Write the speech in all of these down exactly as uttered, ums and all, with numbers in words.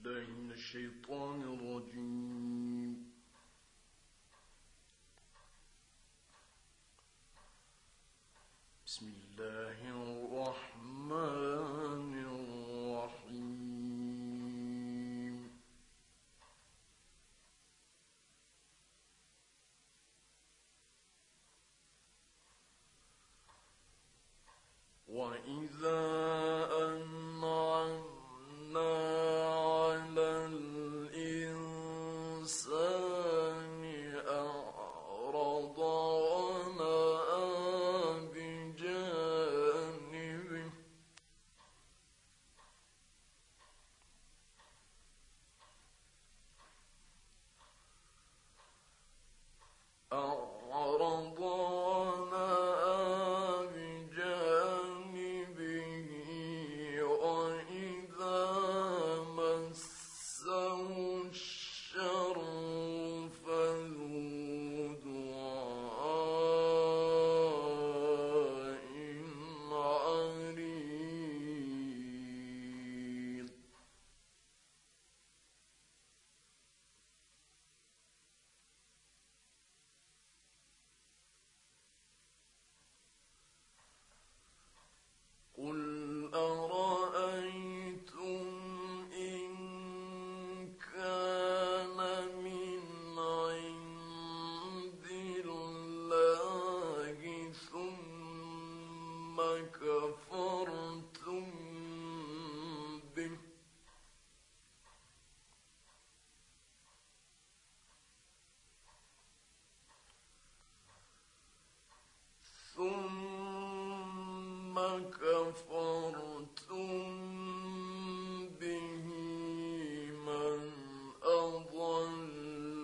بالله من الشيطان الرجيم. بسم الله الرحمن الرحيم. وإذا أنعمنا على الإنسان أعرض ونأى بجانبه أعرض قل أرأيتم إن كان من عند الله ثم كفرتم به ثم كفرتم به من أضل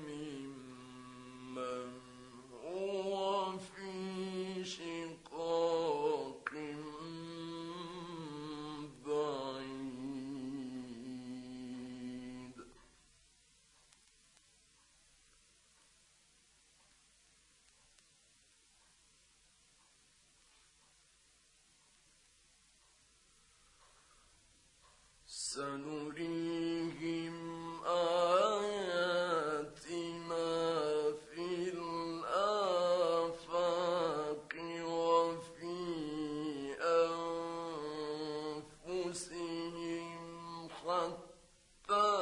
ممن هو في شقاق بعيد. سنريهم آياتنا في الآفاق وفي أنفسهم حتى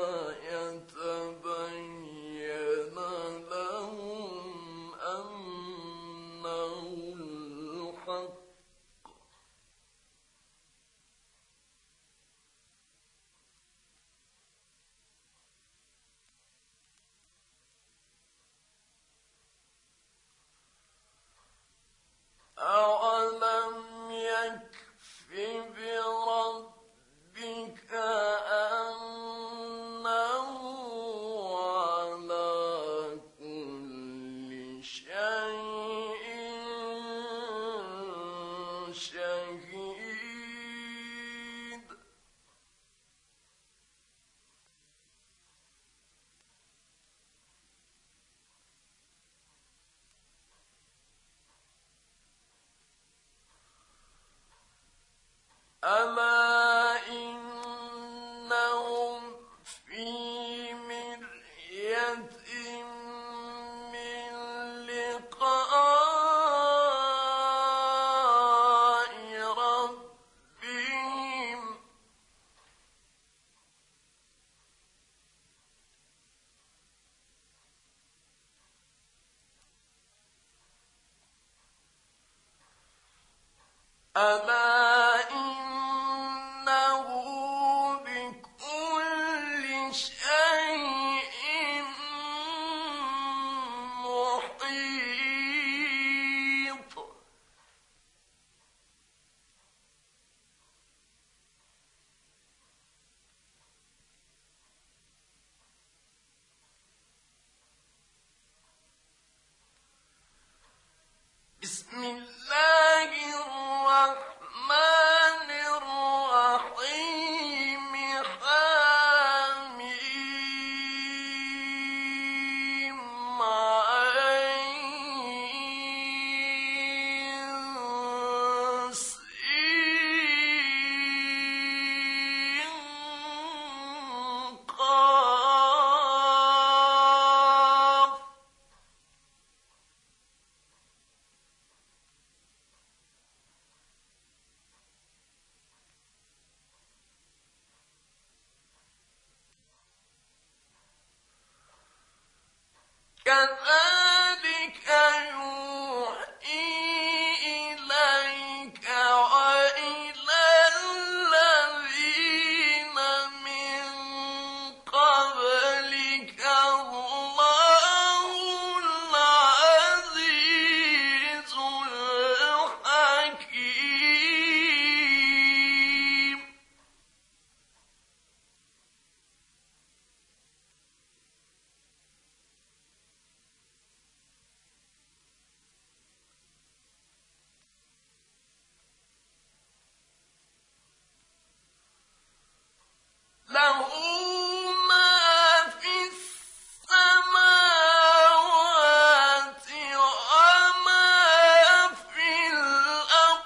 يتبين لهم أنه الحق. أَوَلَمْ يَكْفِ بِرَبِّكَ أَنَّهُ عَلَى كُلِّ شَيْءٍ شَهِيدٌ. ألا إنهم في مرية من لقاء ربهم ألا إنه بكل شيء محيط. بسم الله الرحمن كذلك يوحي إليك وإلى الذين من قبلك الله العزيز الحكيم. له ما في السماوات وما في الأرض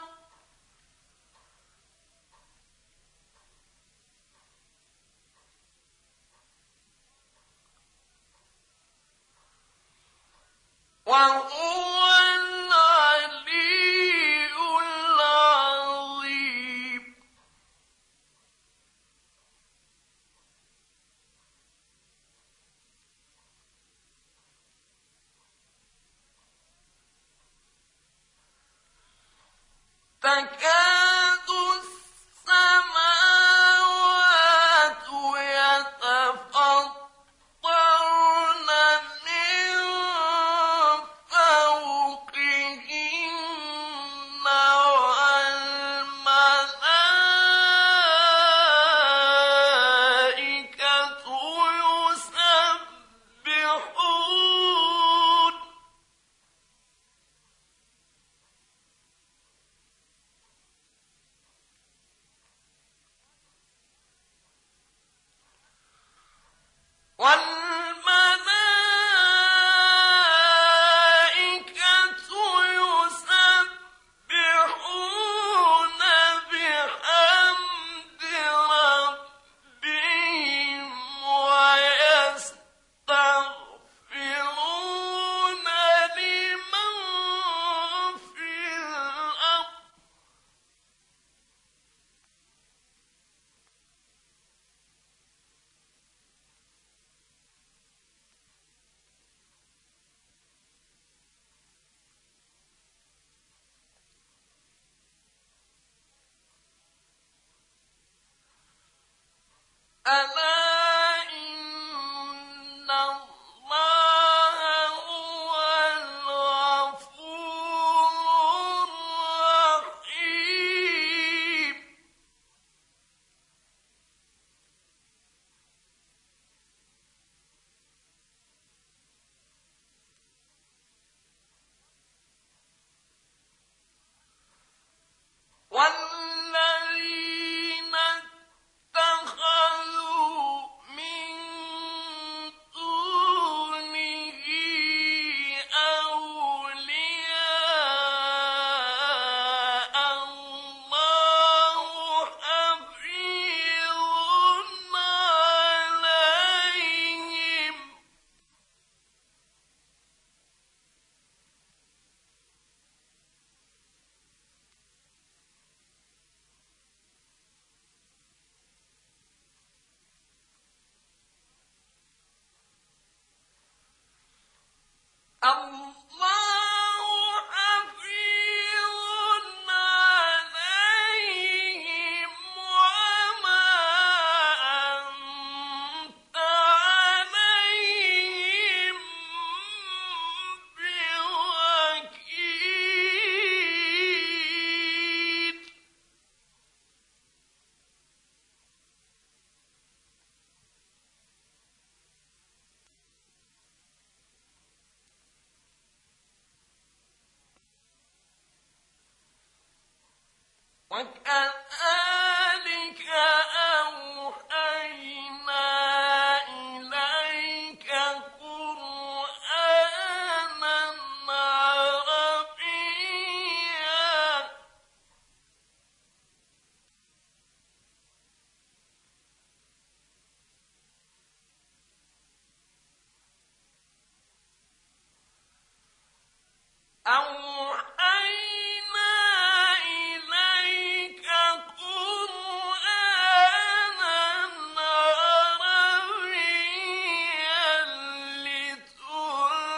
وهو العلي العظيم. تكاد السماوات يتفطرن من فوقهن والملائكة يسبحون والملائكة يسبحون بحمد ربهم ويستغفرون لمن في الأرض ألا إن الله هو الغفور الرحيم. والذين اتخذوا من دونه أولياء الله حفيظ عليهم الله حفيظ عليهم وما أنت عليهم بوكيل. وكذلك أوحينا إليك قرآنا عربيا أوحينا إليك قرآنا عربيا لتنذر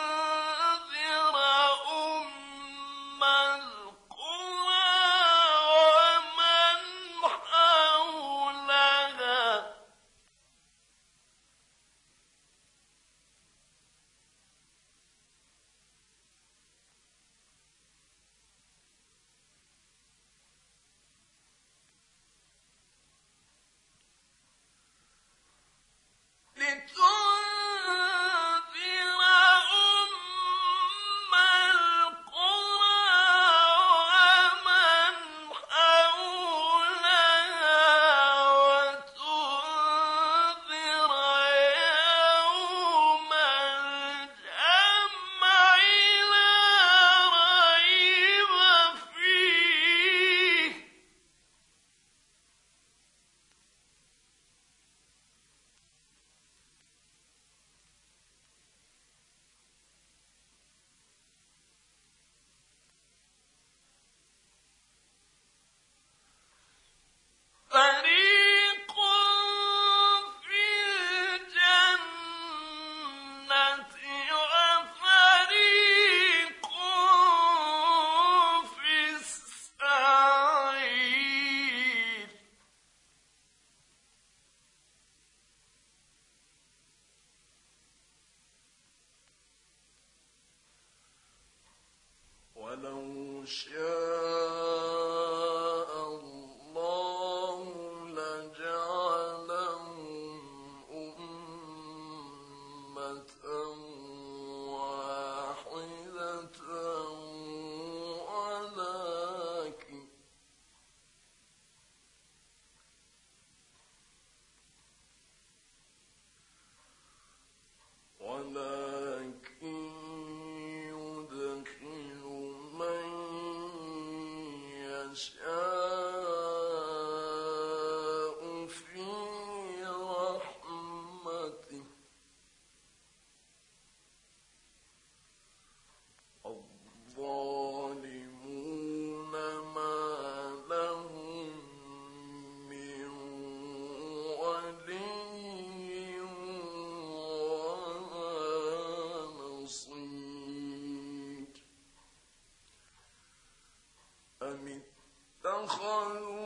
اتخذوا